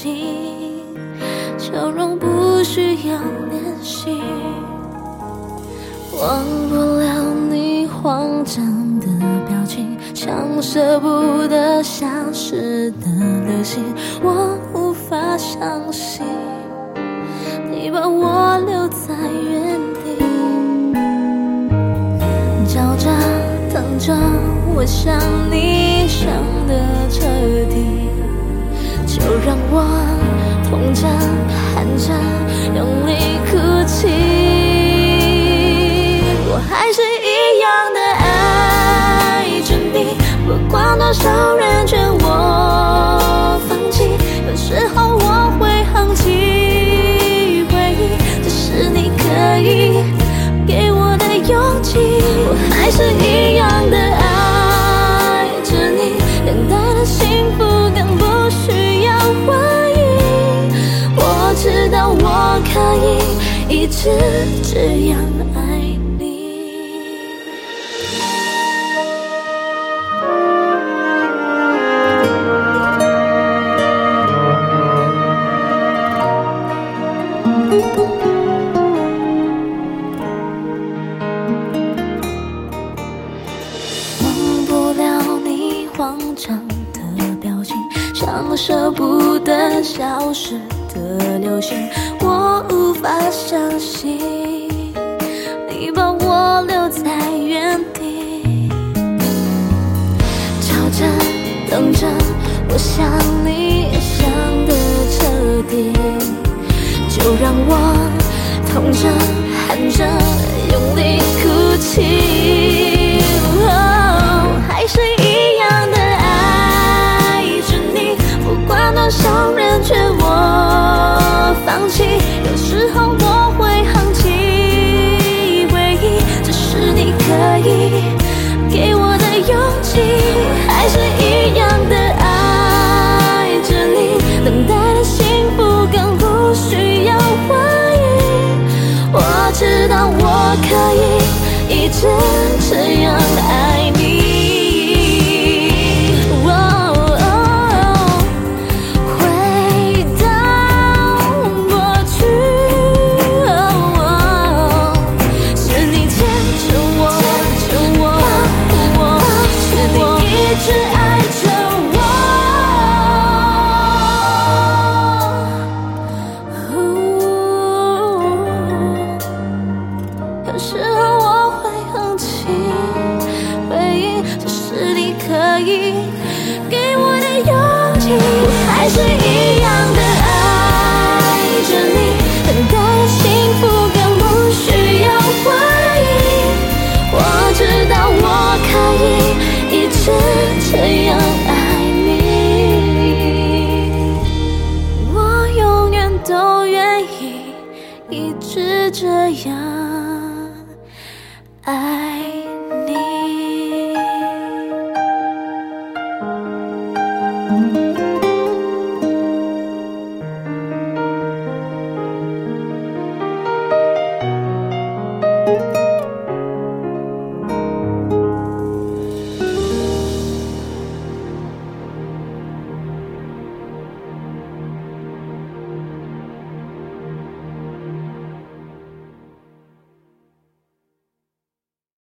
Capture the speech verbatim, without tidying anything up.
近，笑容不需要练习。忘不了你慌张的表情，像舍不得消失的流星。我无法相信你把我留在原地，叫着等着我想你想得彻底，就让我痛着喊着用力哭泣。我还是一样的爱着你，不管多少人劝我放弃，有时候我会放弃回忆，这是你可以给我的勇气。我还是一样的爱着你，等待的幸福更不需要回应。我知道我可以一直这样爱你。忘不了你慌张的表情，像舍不得消失的流星。我无法相信你把我留在原地，瞧着等着我想你想得彻底，就让我痛着喊着用力哭泣。哦，还是一样的爱着你，不管多少人劝我放弃，有时候我会放弃回忆，这是你可以给我的勇气。还是一样的爱着你，等待的幸福更不需要回应。我知道我可以一直这样爱你。有时候我会放弃回应，这是你可以给我的勇气。还是一样的爱着你，等待的幸福更不需要回应。我知道我可以一直这样爱你，我永远都愿意一直这样爱你。